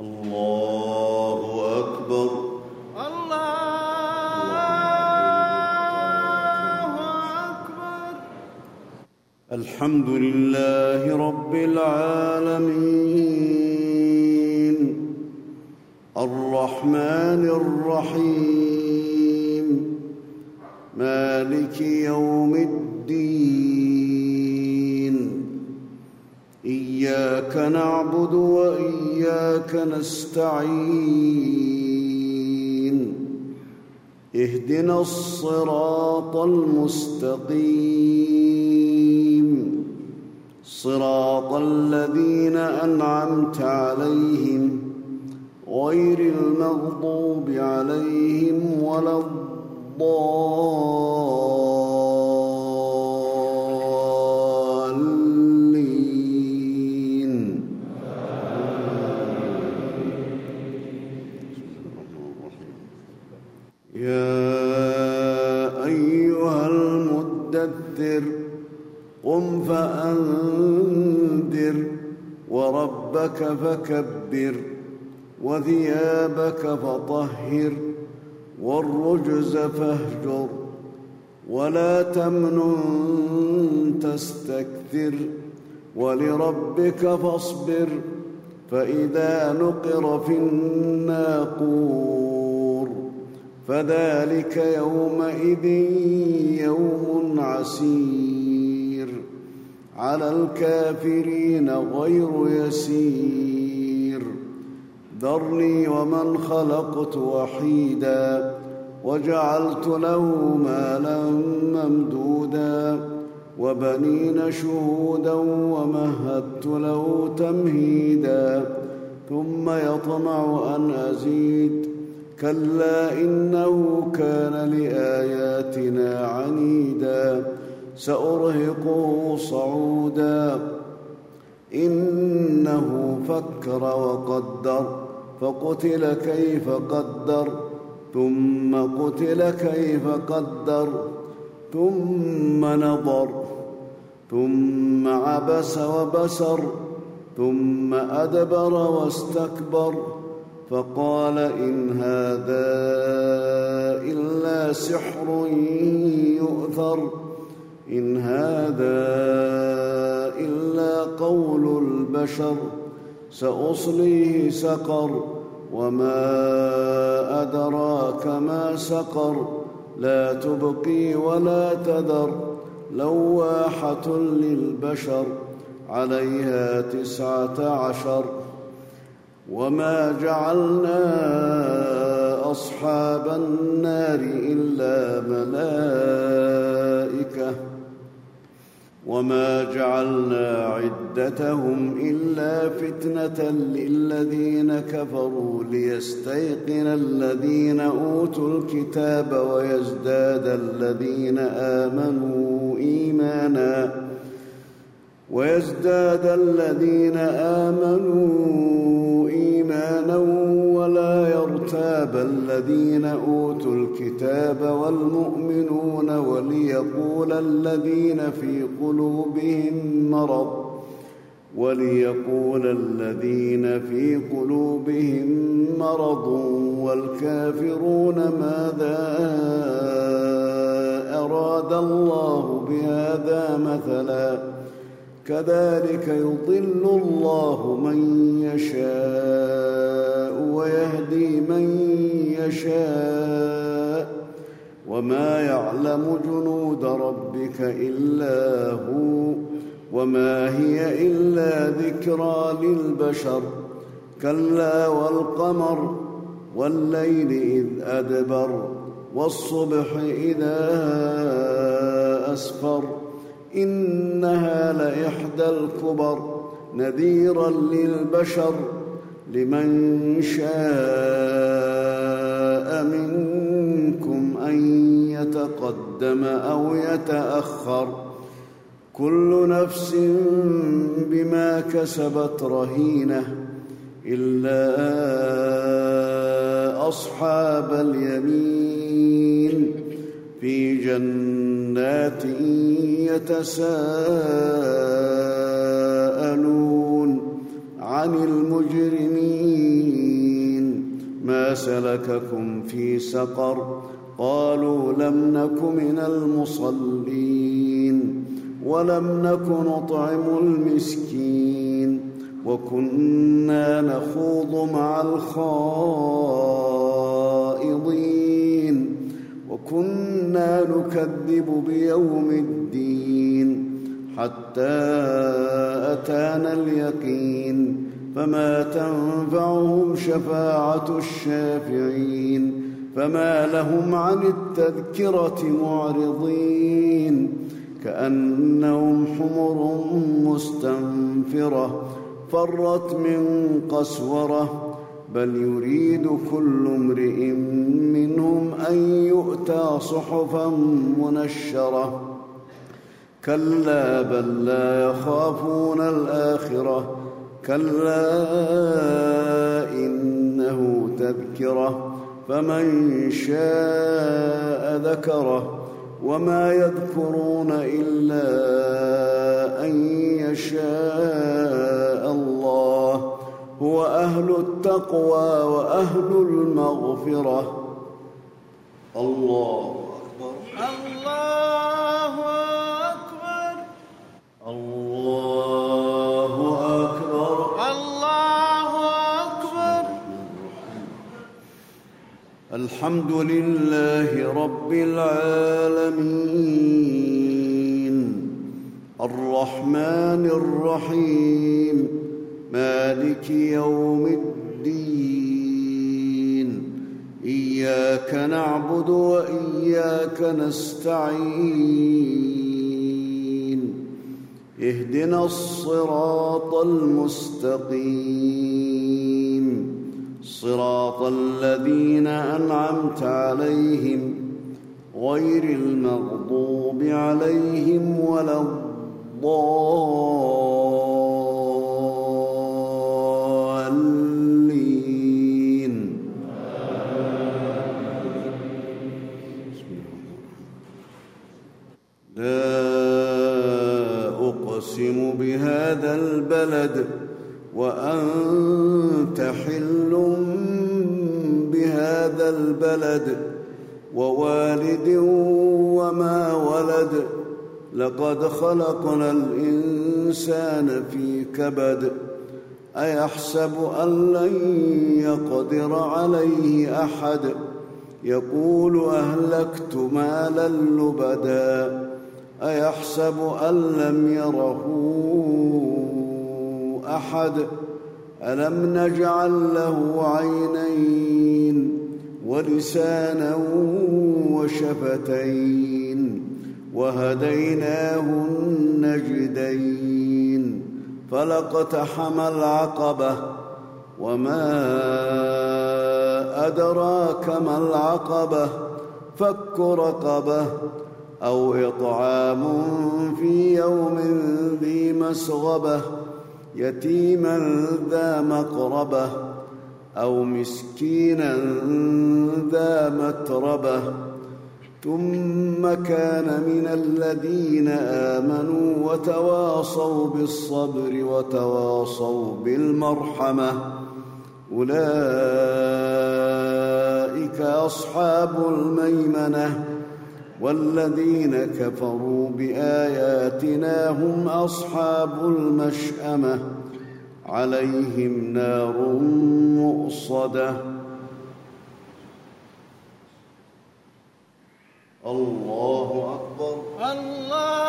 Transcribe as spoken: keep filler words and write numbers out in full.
الله أكبر. الله أكبر. الحمد لله رب العالمين الرحمن الرحيم مالك يوم الدين إياك نعبد وإياك نستعين اهدنا الصراط المستقيم صراط الذين أنعمت عليهم غير المغضوب عليهم ولا الضالين. يا أيها المدثر قم فأنذر وربك فكبر وثيابك فطهر والرجز فاهجر ولا تمنن تستكثر ولربك فاصبر فإذا نقر في الناقور فذلك يومئذ يوم عسير على الكافرين غير يسير. ذرني ومن خلقت وحيدا وجعلت له مالا ممدودا وبنين شهودا ومهدت له تمهيدا ثم يطمع أن أزيد كلا إنه كان لآياتنا عنيدا سأرهقه صعودا إنه فكر وقدر فقتل كيف قدر ثم قتل كيف قدر ثم نظر ثم عبس وبسر ثم أدبر واستكبر فقال إن هذا إلا سحر يؤثر إن هذا إلا قول البشر سأصليه سقر وما أدراك ما سقر لا تبقي ولا تذر لواحة للبشر عليها تسعة عشر. وما جعلنا أصحاب النار إلا ملائكة وما جعلنا عدتهم إلا فتنة للذين كفروا ليستيقن الذين أوتوا الكتاب ويزداد الذين آمنوا إيمانا ويزداد الذين آمنوا إيمانا ولا يرتاب الذين أوتوا الكتاب والمؤمنون وليقول الذين في قلوبهم مرض وليقول الذين في قلوبهم مرض والكافرون ماذا أراد الله بهذا مثلا كذلك يضل الله من يشاء ويهدي من يشاء وما يعلم جنود ربك إلا هو وما هي إلا ذكرى للبشر. كلا والقمر والليل إذ أدبر والصبح إذا أسفر إنها لإحدى الكبر نذيرا للبشر لمن شاء منكم أن يتقدم أو يتأخر كل نفس بما كسبت رهينة إلا أصحاب اليمين في جنات يتساءلون عن المجرمين ما سلككم في سقر قالوا لم نك من المصلين ولم نك نطعم المسكين وكنا نخوض مع الخائضين وكنا نكذب بيوم الدين حتى أتانا اليقين فما تنفعهم شفاعة الشافعين فما لهم عن التذكرة معرضين كأنهم حمر مستنفرة فرت من قسورة بل يريد كل امرئ منهم أن يؤتى صحفا منشرة كلا بل لا يخافون الآخرة كلا إنه تذكرة فمن شاء ذكره وما يذكرون إلا أن يشاء الله هو أهل التقوى وأهل المغفرة. الله أكبر الله أكبر الله أكبر الله أكبر. الحمد لله رب العالمين الرحمن الرحيم مالك يوم الدين إياك نعبد وإياك نستعين اهدنا الصراط المستقيم صراط الذين أنعمت عليهم غير المغضوب عليهم ولا الضالين. لا أقسم بهذا البلد وأنت حل بهذا البلد ووالد وما ولد لقد خلقنا الإنسان في كبد أيحسب أن لن يقدر عليه أحد يقول أهلكت مالا لبدا أيحسب أن لم يره أحد ألم نجعل له عينين ولسانا وشفتين وهديناه النجدين فلاقتحم العقبة وما أدراك ما العقبة فك رقبة أو إطعام في يوم ذي مسغبة يتيما ذا مقربة أو مسكينا ذا متربة ثم كان من الذين آمنوا وتواصوا بالصبر وتواصوا بالمرحمة أولئك أصحاب الميمنة والذين كفروا بآياتنا هم أصحاب المشأمة عليهم نار مؤصدة. الله أكبر الله